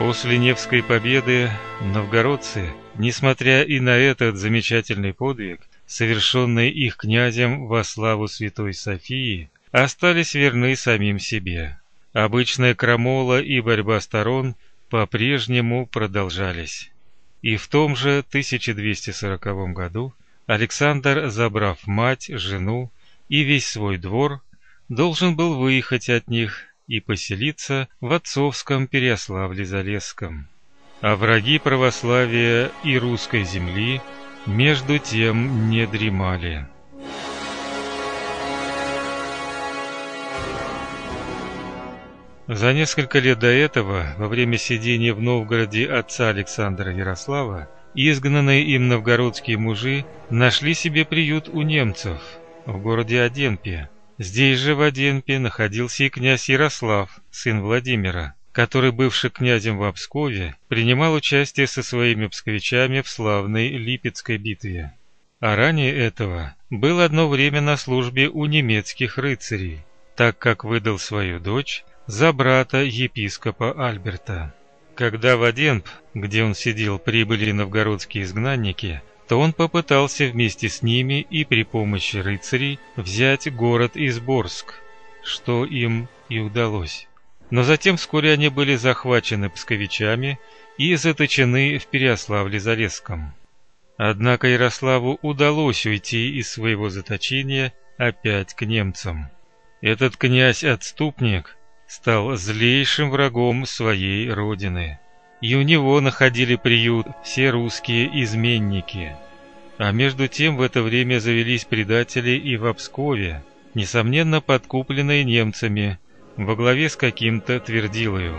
После Невской победы новгородцы, несмотря и на этот замечательный подвиг, совершенный их князем во славу Святой Софии, остались верны самим себе. Обычная крамола и борьба сторон по-прежнему продолжались. И в том же 1240 году Александр, забрав мать, жену и весь свой двор, должен был выехать от них и поселиться в отцовском Переяславле-Залесском. А враги православия и русской земли между тем не дремали. За несколько лет до этого, во время сидения в Новгороде отца Александра Ярослава, изгнанные им новгородские мужи нашли себе приют у немцев в городе Оденпе. Здесь же в Оденпе находился и князь Ярослав, сын Владимира, который, бывший князем в Пскове, принимал участие со своими псковичами в славной Липецкой битве. А ранее этого был одно время на службе у немецких рыцарей, так как выдал свою дочь за брата епископа Альберта. Когда в Оденп, где он сидел, прибыли новгородские изгнанники, то он попытался вместе с ними и при помощи рыцарей взять город Изборск, что им и удалось. Но затем вскоре они были захвачены псковичами и заточены в Переяславле-Залесском. Однако Ярославу удалось уйти из своего заточения опять к немцам. Этот князь-отступник стал злейшим врагом своей родины, и у него находили приют все русские изменники. А между тем в это время завелись предатели и в Пскове, несомненно подкупленные немцами, во главе с каким-то Твердилою.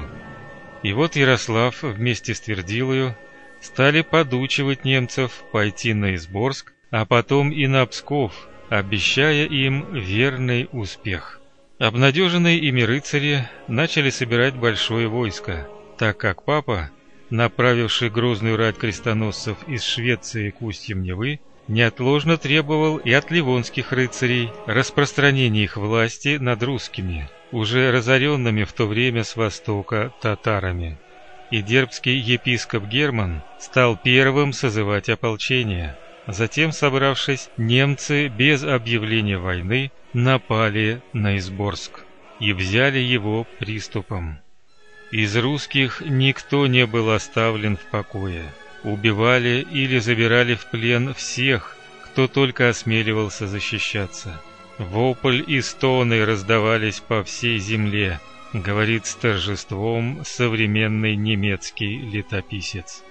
И вот Ярослав вместе с Твердилою стали подучивать немцев пойти на Изборск, а потом и на Псков, обещая им верный успех. Обнадеженные ими рыцари начали собирать большое войско, так как папа, направивший грозную рать крестоносцев из Швеции к устьям Невы, неотложно требовал и от ливонских рыцарей распространения их власти над русскими, уже разоренными в то время с востока татарами. И дербский епископ Герман стал первым созывать ополчение. Затем, собравшись, немцы без объявления войны напали на Изборск и взяли его приступом. Из русских никто не был оставлен в покое. Убивали или забирали в плен всех, кто только осмеливался защищаться. Вопль и стоны раздавались по всей земле, говорит с торжеством современный немецкий летописец.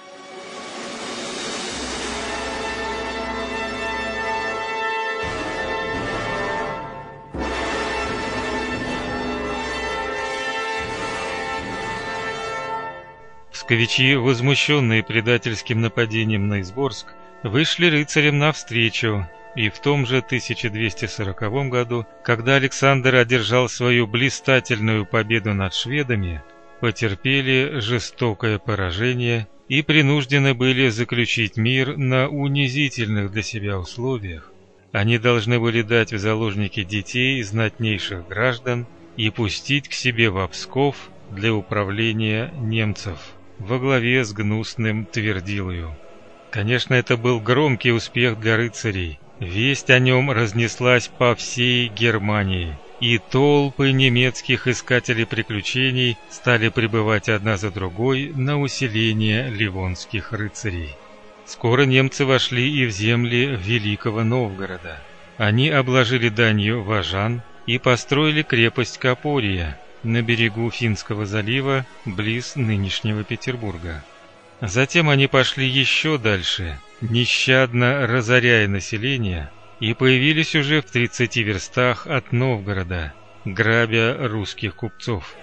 Псковичи, возмущенные предательским нападением на Изборск, вышли рыцарям навстречу, и в том же 1240 году, когда Александр одержал свою блистательную победу над шведами, потерпели жестокое поражение и принуждены были заключить мир на унизительных для себя условиях. Они должны были дать в заложники детей знатнейших граждан и пустить к себе в Псков для управления немцев во главе с гнусным Твердилою. Конечно, это был громкий успех для рыцарей. Весть о нем разнеслась по всей Германии, и толпы немецких искателей приключений стали прибывать одна за другой на усиление ливонских рыцарей. Скоро немцы вошли и в земли Великого Новгорода. Они обложили данью Важан и построили крепость Копорья на берегу Финского залива, близ нынешнего Петербурга. Затем они пошли еще дальше, нещадно разоряя население, и появились уже в 30 верстах от Новгорода, грабя русских купцов.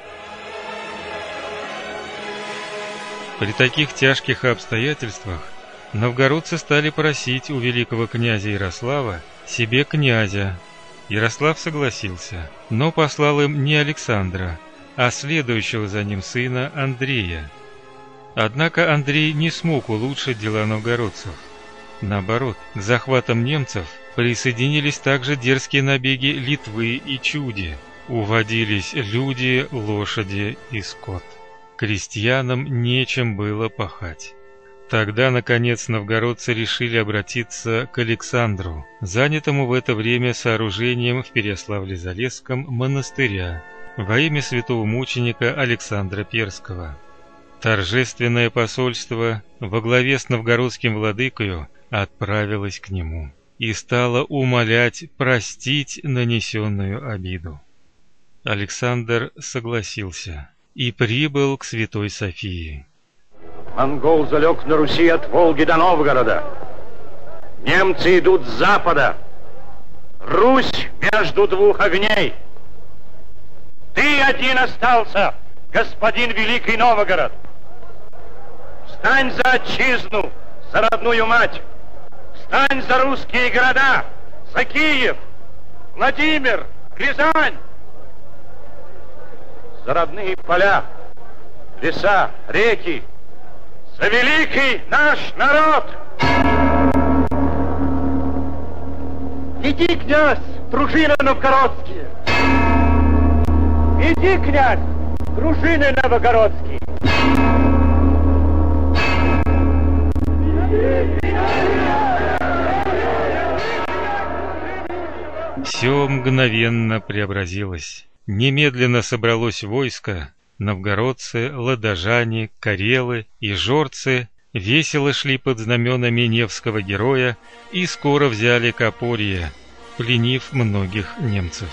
При таких тяжких обстоятельствах новгородцы стали просить у великого князя Ярослава себе князя. Ярослав согласился, но послал им не Александра, а следующего за ним сына Андрея. Однако Андрей не смог улучшить дела новгородцев. Наоборот, к захватам немцев присоединились также дерзкие набеги Литвы и Чуди. Уводились люди, лошади и скот. крестьянам нечем было пахать. Тогда, наконец, новгородцы решили обратиться к Александру, занятому в это время сооружением в Переяславле-Залесском монастыря во имя святого мученика Александра Перского. Торжественное посольство во главе с новгородским владыкою отправилось к нему и стало умолять простить нанесенную обиду. Александр согласился и прибыл к Святой Софии. Монгол залег на Руси от Волги до Новгорода. Немцы идут с запада. Русь между двух огней. Ты один остался, господин Великий Новгород. Встань за отчизну, за родную мать. Встань за русские города, за Киев, Владимир, Рязань. За родные поля, леса, реки. За великий наш народ! Иди, князь, дружины новгородские! Иди, князь, дружины новгородские! Все мгновенно преобразилось. Немедленно собралось войско. Новгородцы, ладожане, карелы и жорцы весело шли под знаменами Невского героя и скоро взяли Копорье, пленив многих немцев.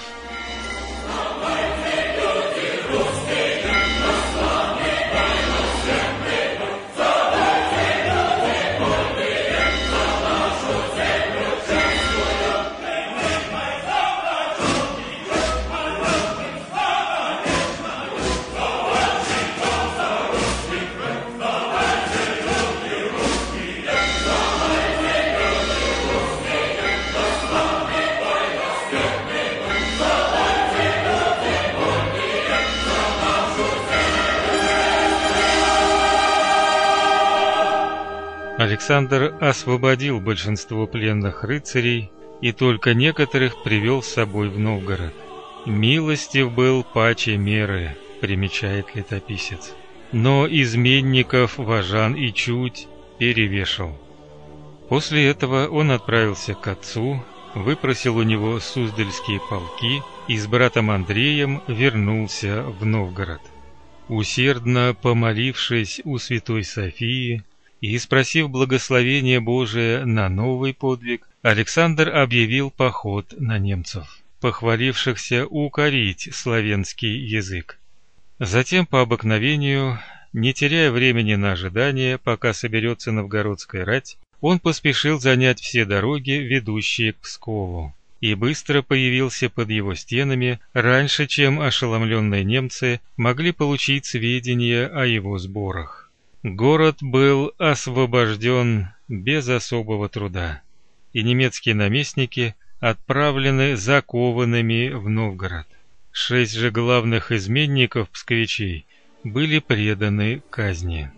Александр освободил большинство пленных рыцарей и только некоторых привел с собой в Новгород. «Милостив был паче меры», примечает летописец, но изменников Важан и Чуть перевешал. После этого он отправился к отцу, выпросил у него суздальские полки и с братом Андреем вернулся в Новгород. Усердно помолившись у Святой Софии и спросив благословения Божия на новый подвиг, Александр объявил поход на немцев, похвалившихся укорить славянский язык. Затем, по обыкновению, не теряя времени на ожидание, пока соберется новгородская рать, он поспешил занять все дороги, ведущие к Пскову, и быстро появился под его стенами раньше, чем ошеломленные немцы могли получить сведения о его сборах. Город был освобожден без особого труда, и немецкие наместники отправлены закованными в Новгород. 6 же главных изменников псковичей были преданы казни.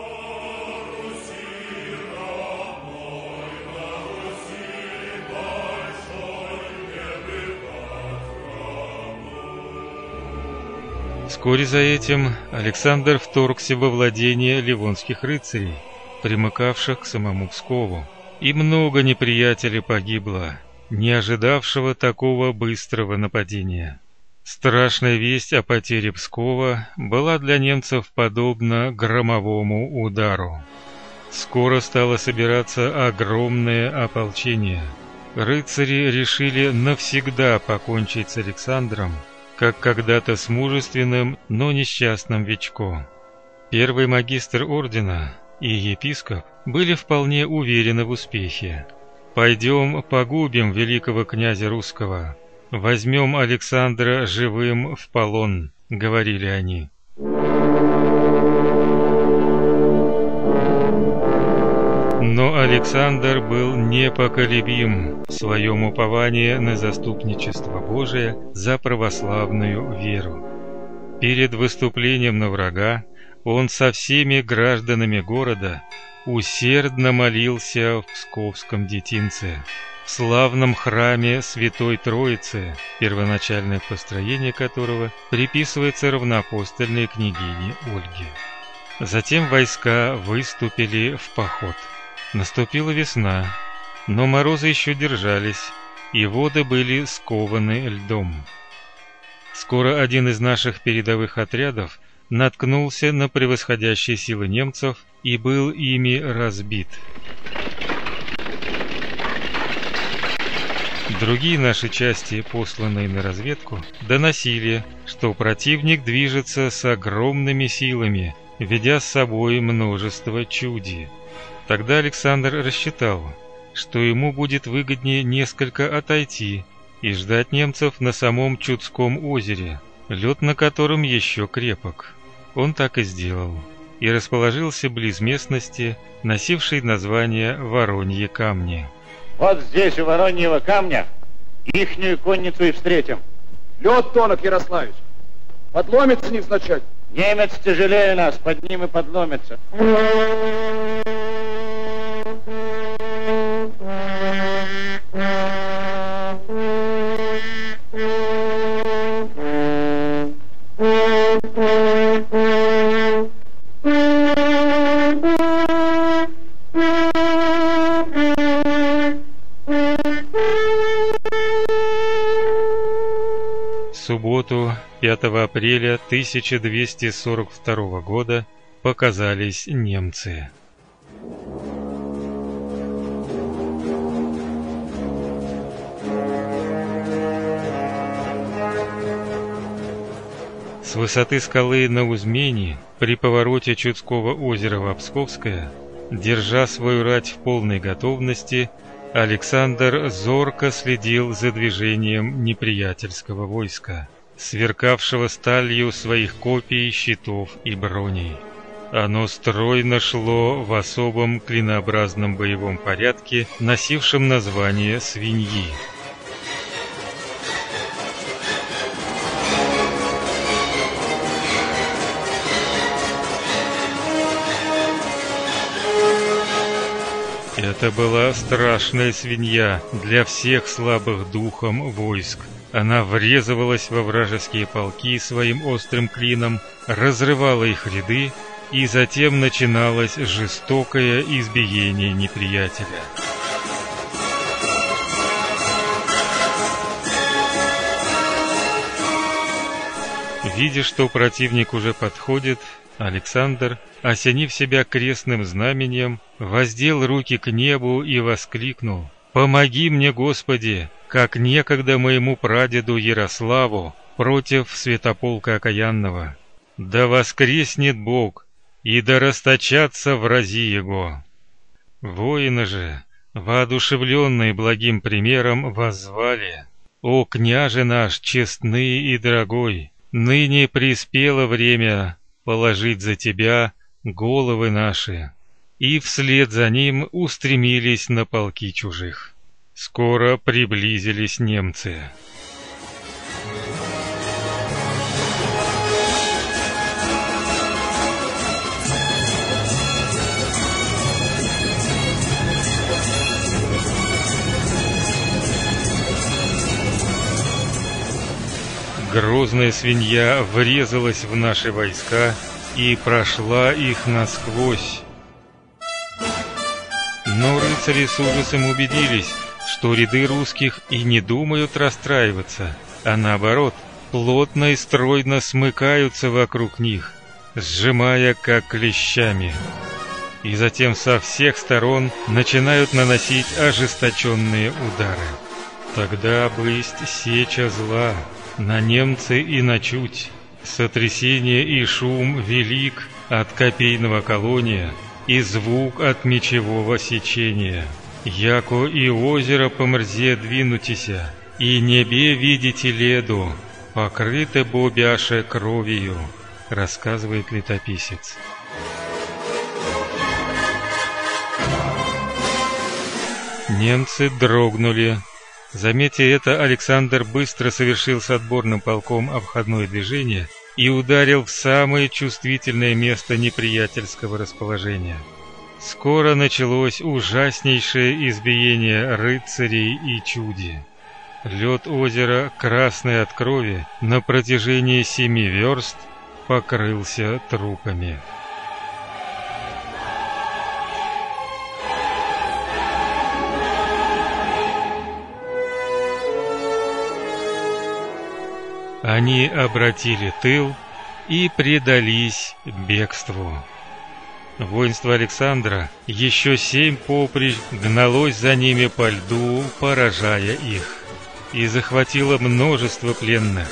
Вскоре за этим Александр вторгся во владение ливонских рыцарей, примыкавших к самому Пскову, и много неприятелей погибло, не ожидавшего такого быстрого нападения. Страшная весть о потере Пскова была для немцев подобна громовому удару. Скоро стало собираться огромное ополчение. Рыцари решили навсегда покончить с Александром, как когда-то с мужественным, но несчастным Вячко. Первый магистр ордена и епископ были вполне уверены в успехе. «Пойдем погубим великого князя русского, возьмем Александра живым в полон», — говорили они. Но Александр был непоколебим в своем уповании на заступничество Божие за православную веру. Перед выступлением на врага он со всеми гражданами города усердно молился в псковском детинце, в славном храме Святой Троицы, первоначальное построение которого приписывается равноапостольной княгине Ольге. Затем войска выступили в поход. Наступила весна, но морозы еще держались, и воды были скованы льдом. Скоро один из наших передовых отрядов наткнулся на превосходящие силы немцев и был ими разбит. Другие наши части, посланные на разведку, доносили, что противник движется с огромными силами, ведя с собой множество чуди. Тогда Александр рассчитал, что ему будет выгоднее несколько отойти и ждать немцев на самом Чудском озере, лед на котором еще крепок. Он так и сделал, и расположился близ местности, носившей название Вороньи камни. Вот здесь, у Вороньего камня, ихнюю конницу и встретим. Лед тонок, Ярославич. Подломится невзначай. Немец тяжелее нас, под ним и подломится. В субботу, 5 апреля 1242 года, показались немцы. С высоты скалы на Узмени, при повороте Чудского озера в Псковское, держа свою рать в полной готовности, Александр зорко следил за движением неприятельского войска, сверкавшего сталью своих копий, щитов и броней. Оно стройно шло в особом клинообразном боевом порядке, носившем название «свиньи». Это была страшная свинья для всех слабых духом войск. Она врезывалась во вражеские полки своим острым клином, разрывала их ряды, и затем начиналось жестокое избиение неприятеля. Видя, что противник уже подходит, Александр, осенив себя крестным знамением, воздел руки к небу и воскликнул: «Помоги мне, Господи, как некогда моему прадеду Ярославу против святополка окаянного! Да воскреснет Бог, и да расточатся врази его!» Воины же, воодушевленные благим примером, воззвали: «О, княже наш честный и дорогой, ныне приспело время положить за тебя головы наши!» И вслед за ним устремились на полки чужих. Скоро приблизились немцы. Грозная свинья врезалась в наши войска и прошла их насквозь. Но рыцари с ужасом убедились, что ряды русских и не думают расстраиваться, а наоборот, плотно и стройно смыкаются вокруг них, сжимая как клещами. И затем со всех сторон начинают наносить ожесточенные удары. Тогда бысть сеча зла, на немцы и на чуть, сотрясение и шум велик от копейного колония, и звук от мечевого сечения. Яко и озеро по мрзе двинутися, и небе видите леду, покрыто бобяше кровью, рассказывает летописец. Немцы дрогнули. Заметя это, Александр быстро совершил с отборным полком обходное движение и ударил в самое чувствительное место неприятельского расположения. Скоро началось ужаснейшее избиение рыцарей и чуди. Лед озера, красный от крови, на протяжении 7 верст покрылся трупами. Они обратили тыл и предались бегству. Воинство Александра еще 7 поприщ гналось за ними по льду, поражая их, и захватило множество пленных.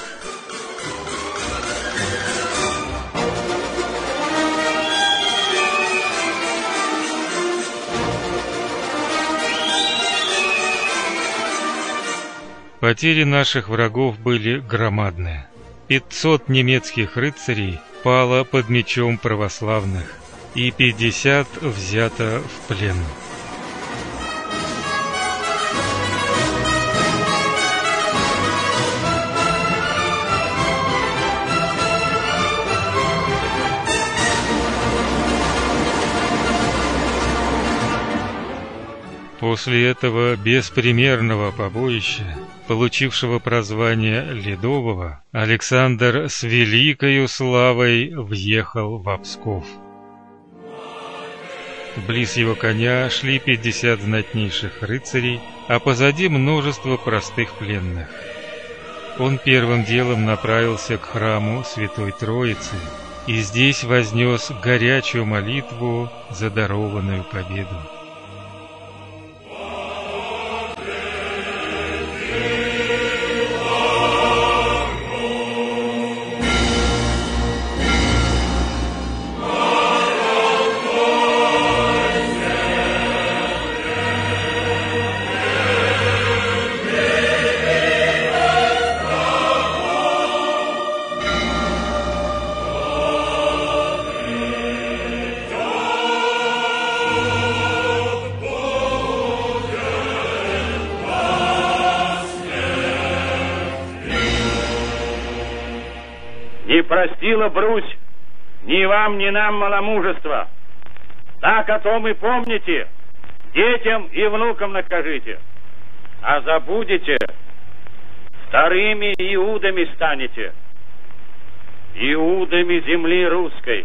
Потери наших врагов были громадны. 500 немецких рыцарей пало под мечом православных, и 50 взято в плен. После этого беспримерного побоища, получившего прозвание Ледового, Александр с великою славой въехал в Псков. Близ его коня шли 50 знатнейших рыцарей, а позади множество простых пленных. Он первым делом направился к храму Святой Троицы и здесь вознес горячую молитву за дарованную победу. Не простила Брусь ни вам, ни нам маломужества. Так о том и помните, детям и внукам накажите. А забудете, вторыми иудами станете, иудами земли русской.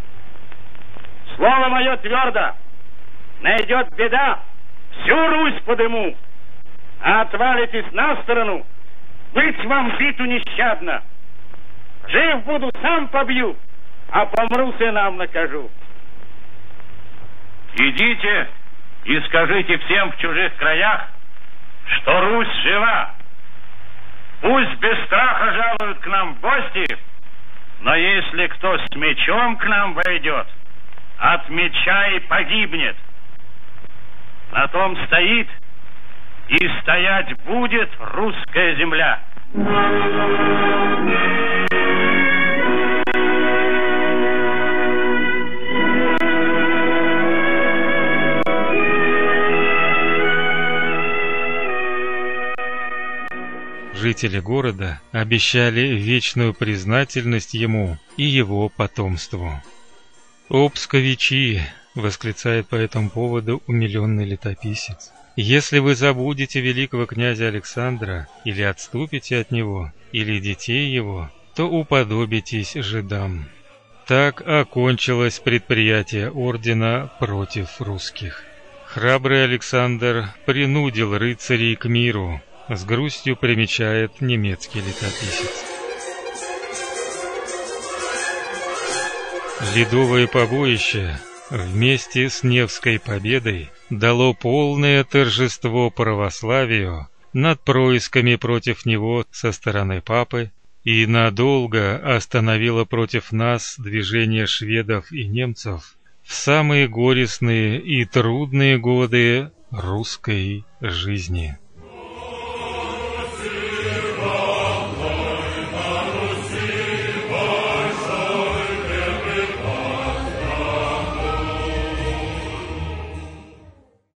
Слово мое твердо, найдет беда, всю Русь подыму, а отвалитесь на сторону, быть вам биту нещадно. Жив буду, сам побью, а помру, сынам накажу. Идите и скажите всем в чужих краях, что Русь жива. Пусть без страха жалуют к нам в гости, но если кто с мечом к нам войдет, от меча и погибнет. На том стоит и стоять будет русская земля. Жители города обещали вечную признательность ему и его потомству. «О, псковичи!» — восклицает по этому поводу умиленный летописец. «Если вы забудете великого князя Александра или отступите от него, или детей его, то уподобитесь жидам». Так окончилось предприятие ордена против русских. Храбрый Александр принудил рыцарей к миру, с грустью примечает немецкий летописец. Ледовое побоище вместе с Невской победой дало полное торжество православию над происками против него со стороны папы и надолго остановило против нас движение шведов и немцев в самые горестные и трудные годы русской жизни.